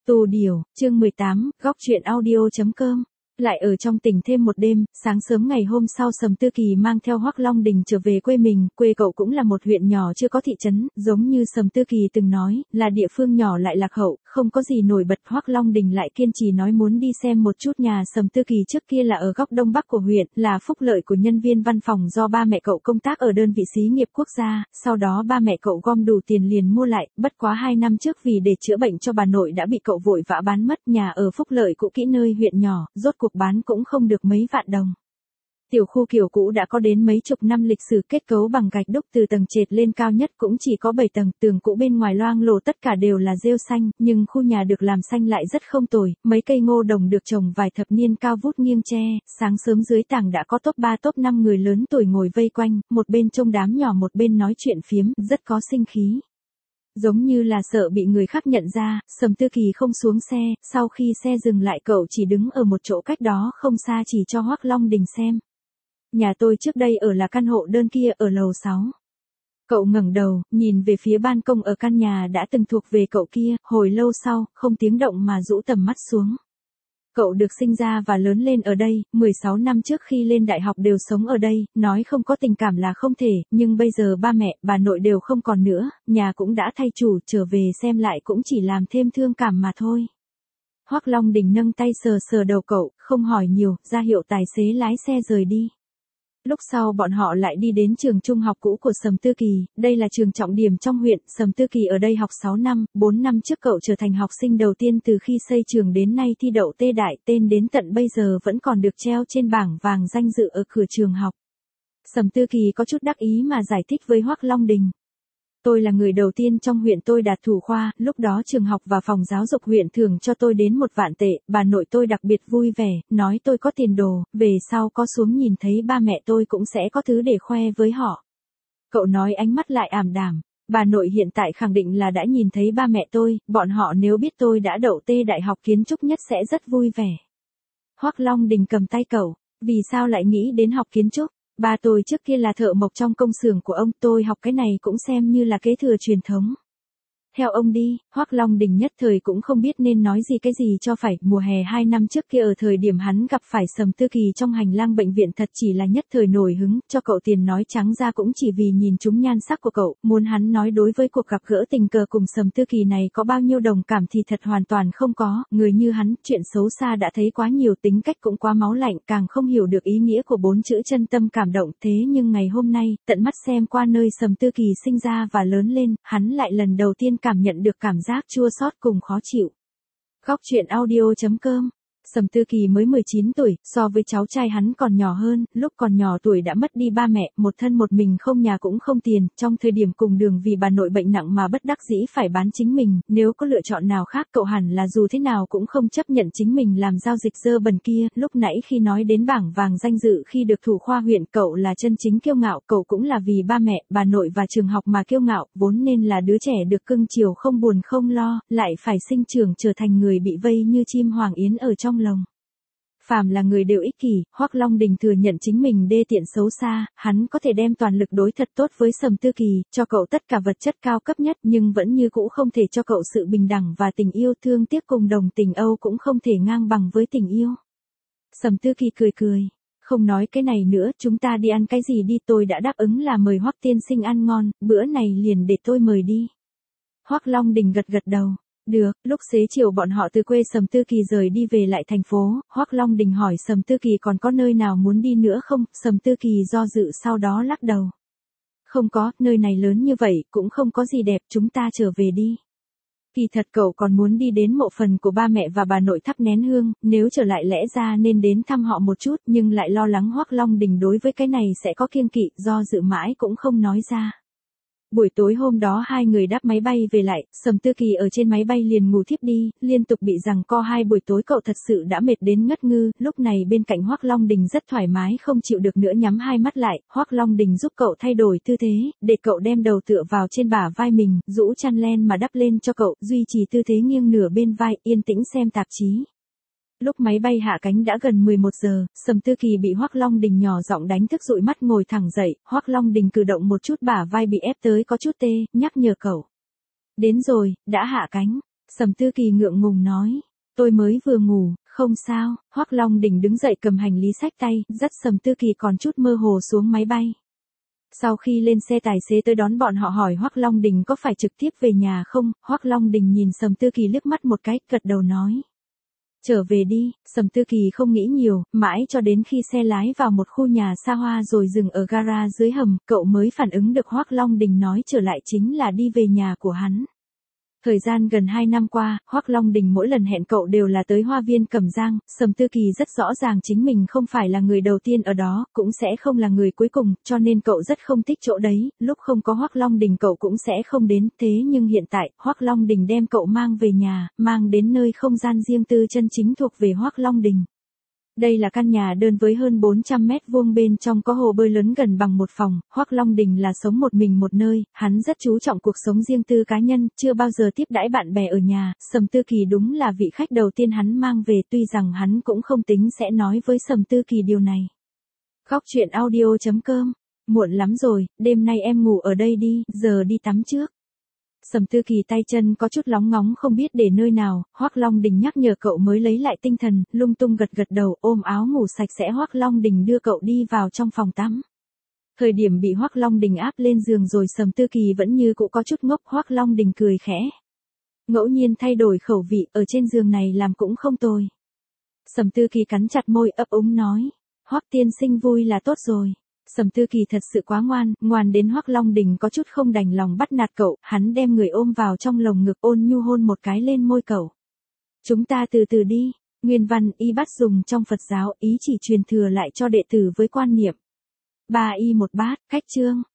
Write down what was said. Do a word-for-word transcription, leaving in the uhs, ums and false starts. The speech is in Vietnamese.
Tù Điều, chương mười tám, góc truyện audio.com. Lại ở trong tỉnh thêm một đêm, sáng sớm ngày hôm sau Sầm Tư Kỳ mang theo Hoắc Long Đình trở về quê mình, quê cậu cũng là một huyện nhỏ chưa có thị trấn, giống như Sầm Tư Kỳ từng nói, là địa phương nhỏ lại lạc hậu, không có gì nổi bật. Hoắc Long Đình lại kiên trì nói muốn đi xem một chút nhà Sầm Tư Kỳ trước kia là ở góc đông bắc của huyện, là phúc lợi của nhân viên văn phòng do ba mẹ cậu công tác ở đơn vị xí nghiệp quốc gia, sau đó ba mẹ cậu gom đủ tiền liền mua lại, bất quá hai năm trước vì để chữa bệnh cho bà nội đã bị cậu vội vã bán mất. Nhà ở phúc lợi cũ kỹ nơi huyện nhỏ, rốt cuộc bán cũng không được mấy vạn đồng. Tiểu khu kiểu cũ đã có đến mấy chục năm lịch sử, kết cấu bằng gạch đúc từ tầng trệt lên cao nhất cũng chỉ có bảy tầng, tường cũ bên ngoài loang lổ tất cả đều là rêu xanh, nhưng khu nhà được làm xanh lại rất không tồi, mấy cây ngô đồng được trồng vài thập niên cao vút nghiêng tre, sáng sớm dưới tảng đã có top ba top năm người lớn tuổi ngồi vây quanh, một bên trông đám nhỏ một bên nói chuyện phiếm, rất có sinh khí. Giống như là sợ bị người khác nhận ra, Sầm Tư Kỳ không xuống xe, sau khi xe dừng lại cậu chỉ đứng ở một chỗ cách đó không xa chỉ cho Hoắc Long Đình xem. Nhà tôi trước đây ở là căn hộ đơn kia ở lầu sáu. Cậu ngẩng đầu, nhìn về phía ban công ở căn nhà đã từng thuộc về cậu kia, hồi lâu sau, không tiếng động mà rũ tầm mắt xuống. Cậu được sinh ra và lớn lên ở đây, mười sáu năm trước khi lên đại học đều sống ở đây, nói không có tình cảm là không thể, nhưng bây giờ ba mẹ, bà nội đều không còn nữa, nhà cũng đã thay chủ, trở về xem lại cũng chỉ làm thêm thương cảm mà thôi. Hoắc Long Đình nâng tay sờ sờ đầu cậu, không hỏi nhiều, ra hiệu tài xế lái xe rời đi. Lúc sau bọn họ lại đi đến trường trung học cũ của Sầm Tư Kỳ, đây là trường trọng điểm trong huyện, Sầm Tư Kỳ ở đây học sáu năm, bốn năm trước cậu trở thành học sinh đầu tiên từ khi xây trường đến nay thi đậu Tê Đại, tên đến tận bây giờ vẫn còn được treo trên bảng vàng danh dự ở cửa trường học. Sầm Tư Kỳ có chút đắc ý mà giải thích với Hoắc Long Đình. Tôi là người đầu tiên trong huyện tôi đạt thủ khoa, lúc đó trường học và phòng giáo dục huyện thưởng cho tôi đến một vạn tệ, bà nội tôi đặc biệt vui vẻ, nói tôi có tiền đồ, về sau có xuống nhìn thấy ba mẹ tôi cũng sẽ có thứ để khoe với họ. Cậu nói ánh mắt lại ảm đạm, bà nội hiện tại khẳng định là đã nhìn thấy ba mẹ tôi, bọn họ nếu biết tôi đã đậu Tê Đại học kiến trúc nhất sẽ rất vui vẻ. Hoắc Long Đình cầm tay cậu, vì sao lại nghĩ đến học kiến trúc? Ba tôi trước kia là thợ mộc trong công xưởng của ông, tôi học cái này cũng xem như là kế thừa truyền thống. Theo ông đi, Hoắc Long Đình nhất thời cũng không biết nên nói gì cái gì cho phải, mùa hè hai năm trước kia ở thời điểm hắn gặp phải Sầm Tư Kỳ trong hành lang bệnh viện thật chỉ là nhất thời nổi hứng, cho cậu tiền nói trắng ra cũng chỉ vì nhìn trúng nhan sắc của cậu, muốn hắn nói đối với cuộc gặp gỡ tình cờ cùng Sầm Tư Kỳ này có bao nhiêu đồng cảm thì thật hoàn toàn không có, người như hắn, chuyện xấu xa đã thấy quá nhiều, tính cách cũng quá máu lạnh, càng không hiểu được ý nghĩa của bốn chữ chân tâm cảm động, thế nhưng ngày hôm nay, tận mắt xem qua nơi Sầm Tư Kỳ sinh ra và lớn lên, hắn lại lần đầu tiên cảm nhận được cảm giác chua xót cùng khó chịu. Góc truyện audio.com. Sầm Tư Kỳ mới mười chín tuổi, so với cháu trai hắn còn nhỏ hơn, lúc còn nhỏ tuổi đã mất đi ba mẹ, một thân một mình không nhà cũng không tiền, trong thời điểm cùng đường vì bà nội bệnh nặng mà bất đắc dĩ phải bán chính mình, nếu có lựa chọn nào khác cậu hẳn là dù thế nào cũng không chấp nhận chính mình làm giao dịch dơ bẩn kia. Lúc nãy khi nói đến bảng vàng danh dự khi được thủ khoa huyện, cậu là chân chính kiêu ngạo, cậu cũng là vì ba mẹ, bà nội và trường học mà kiêu ngạo, vốn nên là đứa trẻ được cưng chiều không buồn không lo, lại phải sinh trưởng trở thành người bị vây như chim hoàng yến ở trong lồng. Phàm là người đều ích kỷ, Hoắc Long Đình thừa nhận chính mình đê tiện xấu xa, hắn có thể đem toàn lực đối thật tốt với Sầm Tư Kỳ, cho cậu tất cả vật chất cao cấp nhất nhưng vẫn như cũ không thể cho cậu sự bình đẳng và tình yêu thương tiếc cùng đồng tình Âu cũng không thể ngang bằng với tình yêu. Sầm Tư Kỳ cười cười, không nói cái này nữa, chúng ta đi ăn cái gì đi, tôi đã đáp ứng là mời Hoắc tiên sinh ăn ngon, bữa này liền để tôi mời đi. Hoắc Long Đình gật gật đầu. Được, lúc xế chiều bọn họ từ quê Sầm Tư Kỳ rời đi về lại thành phố, Hoắc Long Đình hỏi Sầm Tư Kỳ còn có nơi nào muốn đi nữa không, Sầm Tư Kỳ do dự sau đó lắc đầu. Không có, nơi này lớn như vậy, cũng không có gì đẹp, chúng ta trở về đi. Kỳ thật cậu còn muốn đi đến mộ phần của ba mẹ và bà nội thắp nén hương, nếu trở lại lẽ ra nên đến thăm họ một chút, nhưng lại lo lắng Hoắc Long Đình đối với cái này sẽ có kiêng kỵ, do dự mãi cũng không nói ra. Buổi tối hôm đó hai người đáp máy bay về lại, Sầm Tư Kỳ ở trên máy bay liền ngủ thiếp đi, liên tục bị giằng co hai buổi tối cậu thật sự đã mệt đến ngất ngư, lúc này bên cạnh Hoắc Long Đình rất thoải mái không chịu được nữa nhắm hai mắt lại, Hoắc Long Đình giúp cậu thay đổi tư thế, để cậu đem đầu tựa vào trên bả vai mình, rũ chăn len mà đắp lên cho cậu, duy trì tư thế nghiêng nửa bên vai, yên tĩnh xem tạp chí. Lúc máy bay hạ cánh đã gần mười một giờ, Sầm Tư Kỳ bị Hoắc Long Đình nhỏ giọng đánh thức dụi mắt ngồi thẳng dậy, Hoắc Long Đình cử động một chút bả vai bị ép tới có chút tê, nhắc nhở cậu. Đến rồi, đã hạ cánh. Sầm Tư Kỳ ngượng ngùng nói, tôi mới vừa ngủ, không sao. Hoắc Long Đình đứng dậy cầm hành lý xách tay, dắt Sầm Tư Kỳ còn chút mơ hồ xuống máy bay. Sau khi lên xe tài xế tới đón bọn họ hỏi Hoắc Long Đình có phải trực tiếp về nhà không, Hoắc Long Đình nhìn Sầm Tư Kỳ liếc mắt một cái, gật đầu nói. Trở về đi. Sầm Tư Kỳ không nghĩ nhiều, mãi cho đến khi xe lái vào một khu nhà xa hoa rồi dừng ở gara dưới hầm, cậu mới phản ứng được Hoắc Long Đình nói trở lại chính là đi về nhà của hắn. Thời gian gần hai năm qua, Hoắc Long Đình mỗi lần hẹn cậu đều là tới Hoa Viên Cẩm Giang, Sầm Tư Kỳ rất rõ ràng chính mình không phải là người đầu tiên ở đó, cũng sẽ không là người cuối cùng, cho nên cậu rất không thích chỗ đấy, lúc không có Hoắc Long Đình cậu cũng sẽ không đến, thế nhưng hiện tại, Hoắc Long Đình đem cậu mang về nhà, mang đến nơi không gian riêng tư chân chính thuộc về Hoắc Long Đình. Đây là căn nhà đơn với hơn bốn trăm mét vuông, bên trong có hồ bơi lớn gần bằng một phòng, Hoắc Long Đình là sống một mình một nơi, hắn rất chú trọng cuộc sống riêng tư cá nhân, chưa bao giờ tiếp đãi bạn bè ở nhà, Sầm Tư Kỳ đúng là vị khách đầu tiên hắn mang về, tuy rằng hắn cũng không tính sẽ nói với Sầm Tư Kỳ điều này. Góc truyện audio chấm com, muộn lắm rồi, đêm nay em ngủ ở đây đi, giờ đi tắm trước. Sầm Tư Kỳ tay chân có chút lóng ngóng không biết để nơi nào, Hoắc Long Đình nhắc nhở cậu mới lấy lại tinh thần, lung tung gật gật đầu, ôm áo ngủ sạch sẽ Hoắc Long Đình đưa cậu đi vào trong phòng tắm. Thời điểm bị Hoắc Long Đình áp lên giường rồi Sầm Tư Kỳ vẫn như cũ có chút ngốc, Hoắc Long Đình cười khẽ. Ngẫu nhiên thay đổi khẩu vị, ở trên giường này làm cũng không tồi. Sầm Tư Kỳ cắn chặt môi ấp úng nói, Hoắc tiên sinh vui là tốt rồi. Sầm Tư Kỳ thật sự quá ngoan, ngoan đến Hoắc Long Đình có chút không đành lòng bắt nạt cậu, hắn đem người ôm vào trong lồng ngực ôn nhu hôn một cái lên môi cậu. Chúng ta từ từ đi, nguyên văn y bát dùng trong Phật giáo, ý chỉ truyền thừa lại cho đệ tử với quan niệm. Ba y một bát, cách chương.